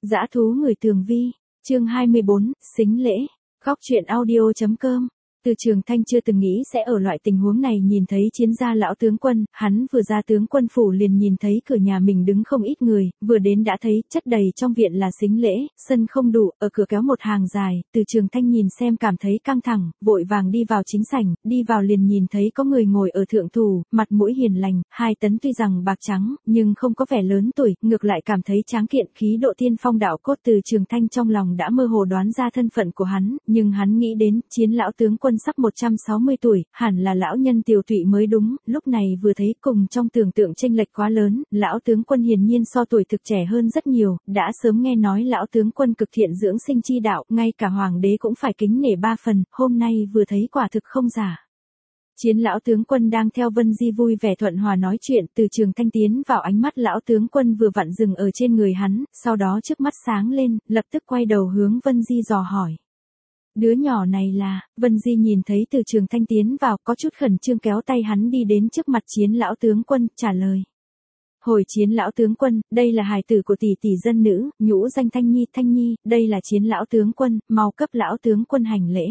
Dã thú người tường vi, chương 24, xính lễ, góc truyện audio.com. Từ Trường Thanh chưa từng nghĩ sẽ ở loại tình huống này nhìn thấy Chiến gia lão tướng quân, hắn vừa ra tướng quân phủ liền nhìn thấy cửa nhà mình đứng không ít người, vừa đến đã thấy chất đầy trong viện là xính lễ, sân không đủ, ở cửa kéo một hàng dài, Từ Trường Thanh nhìn xem cảm thấy căng thẳng, vội vàng đi vào chính sảnh, đi vào liền nhìn thấy có người ngồi ở thượng thủ, mặt mũi hiền lành, hai tấn tuy rằng bạc trắng, nhưng không có vẻ lớn tuổi, ngược lại cảm thấy tráng kiện, khí độ tiên phong đạo cốt. Từ Trường Thanh trong lòng đã mơ hồ đoán ra thân phận của hắn, nhưng hắn nghĩ đến Chiến lão tướng quân sắp 160 tuổi, hẳn là lão nhân tiều tụy mới đúng, lúc này vừa thấy cùng trong tưởng tượng chênh lệch quá lớn, lão tướng quân hiển nhiên so tuổi thực trẻ hơn rất nhiều, đã sớm nghe nói lão tướng quân cực thiện dưỡng sinh chi đạo, ngay cả hoàng đế cũng phải kính nể 3 phần, hôm nay vừa thấy quả thực không giả. Chiến lão tướng quân đang theo Vân Di vui vẻ thuận hòa nói chuyện, Từ Trường Thanh tiến vào ánh mắt lão tướng quân vừa vặn dừng ở trên người hắn, sau đó trước mắt sáng lên, lập tức quay đầu hướng Vân Di dò hỏi. Đứa nhỏ này là, Vân Di nhìn thấy Từ Trường Thanh tiến vào, có chút khẩn trương kéo tay hắn đi đến trước mặt Chiến lão tướng quân, trả lời. Hồi Chiến lão tướng quân, đây là hài tử của tỷ tỷ dân nữ, nhũ danh Thanh Nhi, đây là Chiến lão tướng quân, mau cấp lão tướng quân hành lễ.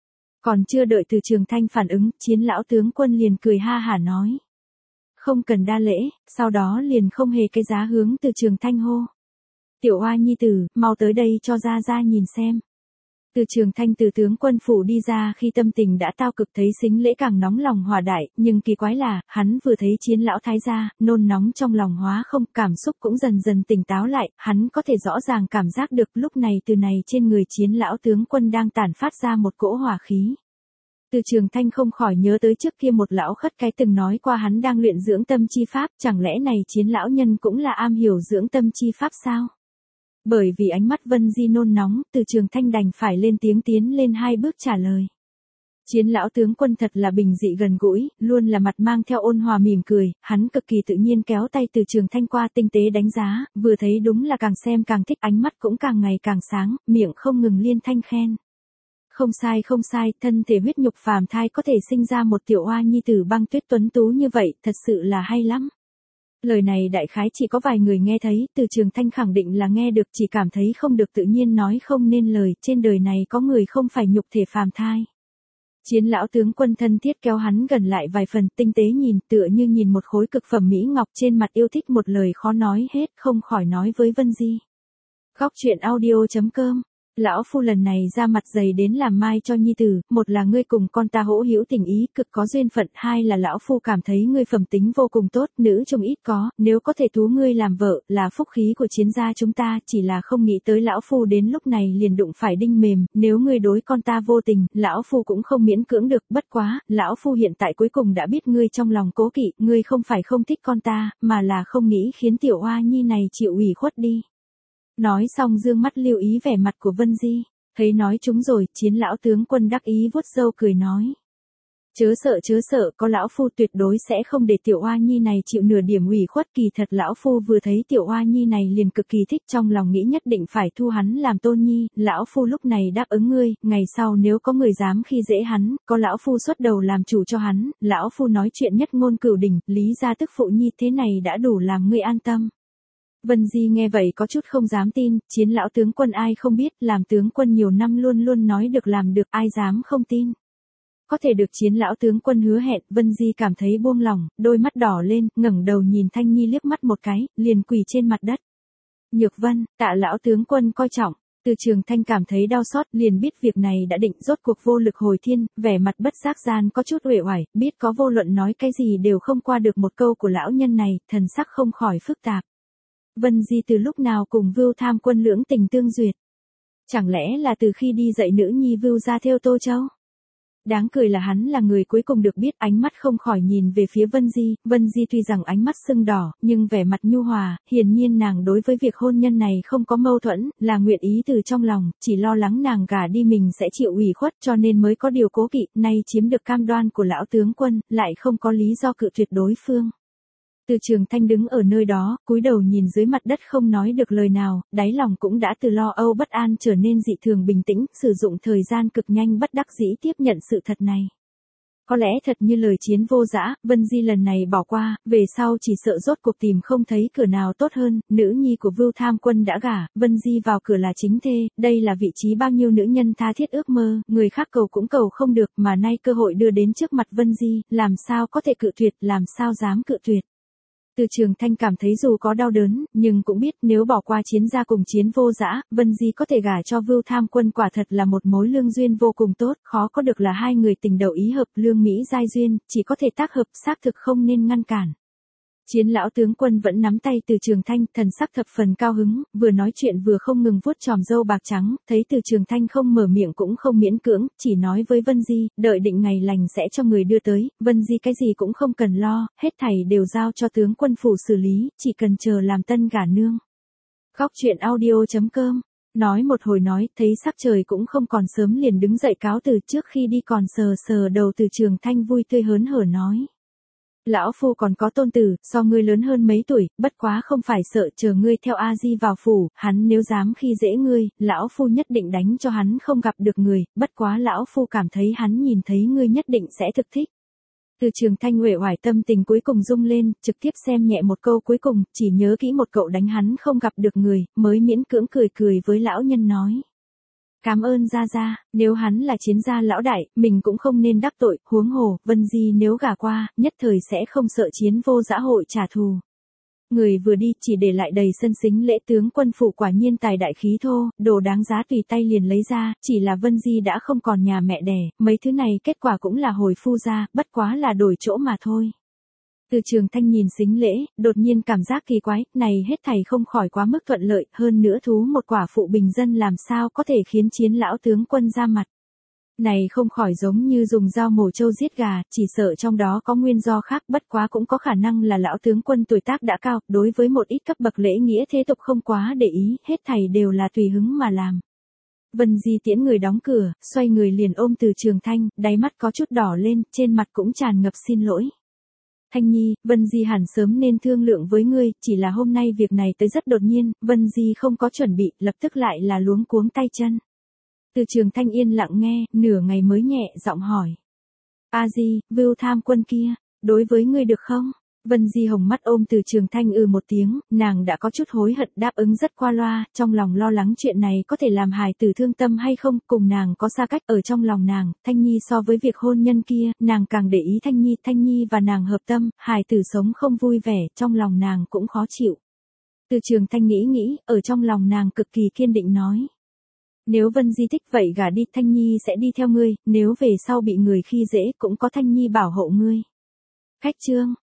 Còn chưa đợi Từ Trường Thanh phản ứng, Chiến lão tướng quân liền cười ha hả nói. Không cần đa lễ, sau đó liền không hề cái giá hướng Từ Trường Thanh hô. Tiểu oa nhi tử, mau tới đây cho ra nhìn xem. Từ Trường Thanh từ tướng quân phủ đi ra khi tâm tình đã tao cực, thấy xính lễ càng nóng lòng hòa đại, nhưng kỳ quái là, hắn vừa thấy Chiến lão thái gia, nôn nóng trong lòng hóa không, cảm xúc cũng dần dần tỉnh táo lại, hắn có thể rõ ràng cảm giác được lúc này từ này trên người Chiến lão tướng quân đang tản phát ra một cỗ hỏa khí. Từ Trường Thanh không khỏi nhớ tới trước kia một lão khất cái từng nói qua hắn đang luyện dưỡng tâm chi pháp, chẳng lẽ này Chiến lão nhân cũng là am hiểu dưỡng tâm chi pháp sao? Bởi vì ánh mắt Vân Di nôn nóng, Từ Trường Thanh đành phải lên tiếng tiến lên 2 bước trả lời. Chiến lão tướng quân thật là bình dị gần gũi, luôn là mặt mang theo ôn hòa mỉm cười, hắn cực kỳ tự nhiên kéo tay Từ Trường Thanh qua tinh tế đánh giá, vừa thấy đúng là càng xem càng thích, ánh mắt cũng càng ngày càng sáng, miệng không ngừng liên thanh khen. Không sai, thân thể huyết nhục phàm thai có thể sinh ra một tiểu oa nhi tử băng tuyết tuấn tú như vậy, thật sự là hay lắm. Lời này đại khái chỉ có vài người nghe thấy, Từ Trường Thanh khẳng định là nghe được, chỉ cảm thấy không được tự nhiên nói không nên lời, trên đời này có người không phải nhục thể phàm thai. Chiến lão tướng quân thân thiết kéo hắn gần lại vài phần, tinh tế nhìn, tựa như nhìn một khối cực phẩm mỹ ngọc, trên mặt yêu thích một lời khó nói hết, không khỏi nói với Vân Di. Góc truyện audio.com. Lão phu lần này ra mặt dày đến làm mai cho nhi tử, một là ngươi cùng con ta hỗ hữu tình ý, cực có duyên phận, hai là lão phu cảm thấy ngươi phẩm tính vô cùng tốt, nữ trông ít có, nếu có thể tú ngươi làm vợ, là phúc khí của Chiến gia chúng ta, chỉ là không nghĩ tới lão phu đến lúc này liền đụng phải đinh mềm, nếu ngươi đối con ta vô tình, lão phu cũng không miễn cưỡng được, bất quá, lão phu hiện tại cuối cùng đã biết ngươi trong lòng cố kỵ, ngươi không phải không thích con ta, mà là không nghĩ khiến tiểu oa nhi này chịu ủy khuất đi. Nói xong dương mắt lưu ý vẻ mặt của Vân Di, thấy nói chúng rồi, Chiến lão tướng quân đắc ý vuốt râu cười nói. Chớ sợ, có lão phu tuyệt đối sẽ không để tiểu oa nhi này chịu nửa điểm ủy khuất, kỳ thật lão phu vừa thấy tiểu oa nhi này liền cực kỳ thích, trong lòng nghĩ nhất định phải thu hắn làm tôn nhi, lão phu lúc này đáp ứng ngươi, ngày sau nếu có người dám khi dễ hắn, có lão phu xuất đầu làm chủ cho hắn, lão phu nói chuyện nhất ngôn cửu đỉnh, lý gia tức phụ nhi thế này đã đủ làm ngươi an tâm. Vân Di nghe vậy có chút không dám tin, Chiến lão tướng quân ai không biết, làm tướng quân nhiều năm luôn luôn nói được làm được, ai dám không tin. Có thể được Chiến lão tướng quân hứa hẹn, Vân Di cảm thấy buông lỏng, đôi mắt đỏ lên, ngẩng đầu nhìn Thanh Nhi liếc mắt một cái, liền quỳ trên mặt đất. Nhược Vân, tạ lão tướng quân coi trọng. Từ Trường Thanh cảm thấy đau xót, liền biết việc này đã định, rốt cuộc vô lực hồi thiên, vẻ mặt bất giác gian có chút uể oải, biết có vô luận nói cái gì đều không qua được một câu của lão nhân này, thần sắc không khỏi phức tạp. Vân Di từ lúc nào cùng Vưu Tham Quân lưỡng tình tương duyệt? Chẳng lẽ là từ khi đi dạy nữ nhi Vưu gia theo Tô Châu? Đáng cười là hắn là người cuối cùng được biết, ánh mắt không khỏi nhìn về phía Vân Di tuy rằng ánh mắt sưng đỏ, nhưng vẻ mặt nhu hòa, hiển nhiên nàng đối với việc hôn nhân này không có mâu thuẫn, là nguyện ý từ trong lòng, chỉ lo lắng nàng gả đi mình sẽ chịu ủy khuất cho nên mới có điều cố kỵ, nay chiếm được cam đoan của lão tướng quân, lại không có lý do cự tuyệt đối phương. Từ Trường Thanh đứng ở nơi đó, cúi đầu nhìn dưới mặt đất không nói được lời nào, đáy lòng cũng đã từ lo âu bất an trở nên dị thường bình tĩnh, sử dụng thời gian cực nhanh bất đắc dĩ tiếp nhận sự thật này. Có lẽ thật như lời Chiến Vô Dã, Vân Di lần này bỏ qua, về sau chỉ sợ rốt cuộc tìm không thấy cửa nào tốt hơn, nữ nhi của Vưu Tham Quân đã gả, Vân Di vào cửa là chính thê, đây là vị trí bao nhiêu nữ nhân tha thiết ước mơ, người khác cầu cũng cầu không được mà nay cơ hội đưa đến trước mặt Vân Di, làm sao có thể cự tuyệt, làm sao dám cự tuyệt. Từ Trường Thanh cảm thấy dù có đau đớn, nhưng cũng biết nếu bỏ qua Chiến gia cùng Chiến Vô Dã, Vân Di có thể gả cho Vưu Tham Quân quả thật là một mối lương duyên vô cùng tốt, khó có được là hai người tình đầu ý hợp lương mỹ giai duyên, chỉ có thể tác hợp xác thực không nên ngăn cản. Chiến lão tướng quân vẫn nắm tay Từ Trường Thanh, thần sắc thập phần cao hứng, vừa nói chuyện vừa không ngừng vuốt chòm râu bạc trắng, thấy Từ Trường Thanh không mở miệng cũng không miễn cưỡng, chỉ nói với Vân Di, đợi định ngày lành sẽ cho người đưa tới, Vân Di cái gì cũng không cần lo, hết thảy đều giao cho tướng quân phủ xử lý, chỉ cần chờ làm tân gả nương. Góc truyện audio.com. Nói một hồi nói, thấy sắc trời cũng không còn sớm liền đứng dậy cáo từ, trước khi đi còn sờ sờ đầu Từ Trường Thanh vui tươi hớn hở nói. Lão phu còn có tôn tử, so ngươi lớn hơn mấy tuổi, bất quá không phải sợ, chờ ngươi theo A Di vào phủ, hắn nếu dám khi dễ ngươi, lão phu nhất định đánh cho hắn không gặp được người, bất quá lão phu cảm thấy hắn nhìn thấy ngươi nhất định sẽ thực thích. Từ Trường Thanh uể oải tâm tình cuối cùng rung lên, trực tiếp xem nhẹ một câu cuối cùng, chỉ nhớ kỹ một cậu đánh hắn không gặp được người, mới miễn cưỡng cười cười với lão nhân nói. Cảm ơn gia gia, nếu hắn là Chiến gia lão đại, mình cũng không nên đắc tội, huống hồ, Vân Di nếu gả qua, nhất thời sẽ không sợ Chiến Vô Dã hội trả thù. Người vừa đi chỉ để lại đầy sân sính lễ tướng quân phủ quả nhiên tài đại khí thô, đồ đáng giá tùy tay liền lấy ra, chỉ là Vân Di đã không còn nhà mẹ đẻ, mấy thứ này kết quả cũng là hồi phu gia, bất quá là đổi chỗ mà thôi. Từ Trường Thanh nhìn sính lễ, đột nhiên cảm giác kỳ quái, này hết thảy không khỏi quá mức thuận lợi, hơn nữa thú một quả phụ bình dân làm sao có thể khiến Chiến lão tướng quân ra mặt. Này không khỏi giống như dùng dao mổ trâu giết gà, chỉ sợ trong đó có nguyên do khác, bất quá cũng có khả năng là lão tướng quân tuổi tác đã cao, đối với một ít cấp bậc lễ nghĩa thế tục không quá để ý, hết thảy đều là tùy hứng mà làm. Vân Di tiễn người đóng cửa, xoay người liền ôm Từ Trường Thanh, đáy mắt có chút đỏ lên, trên mặt cũng tràn ngập xin lỗi. Thanh Nhi, Vân Di hẳn sớm nên thương lượng với ngươi, chỉ là hôm nay việc này tới rất đột nhiên, Vân Di không có chuẩn bị, lập tức lại là luống cuống tay chân. Từ Trường Thanh yên lặng nghe, nửa ngày mới nhẹ giọng hỏi. A Di, Vưu Tham Quân kia, đối với ngươi được không? Vân Di hồng mắt ôm Từ Trường Thanh một tiếng, nàng đã có chút hối hận đáp ứng rất qua loa, trong lòng lo lắng chuyện này có thể làm hài tử thương tâm hay không, cùng nàng có xa cách ở trong lòng nàng, Thanh Nhi so với việc hôn nhân kia, nàng càng để ý Thanh Nhi và nàng hợp tâm, hài tử sống không vui vẻ, trong lòng nàng cũng khó chịu. Từ Trường Thanh nghĩ, ở trong lòng nàng cực kỳ kiên định nói. Nếu Vân Di thích vậy gả đi, Thanh Nhi sẽ đi theo ngươi, nếu về sau bị người khi dễ cũng có Thanh Nhi bảo hộ ngươi. Khách chương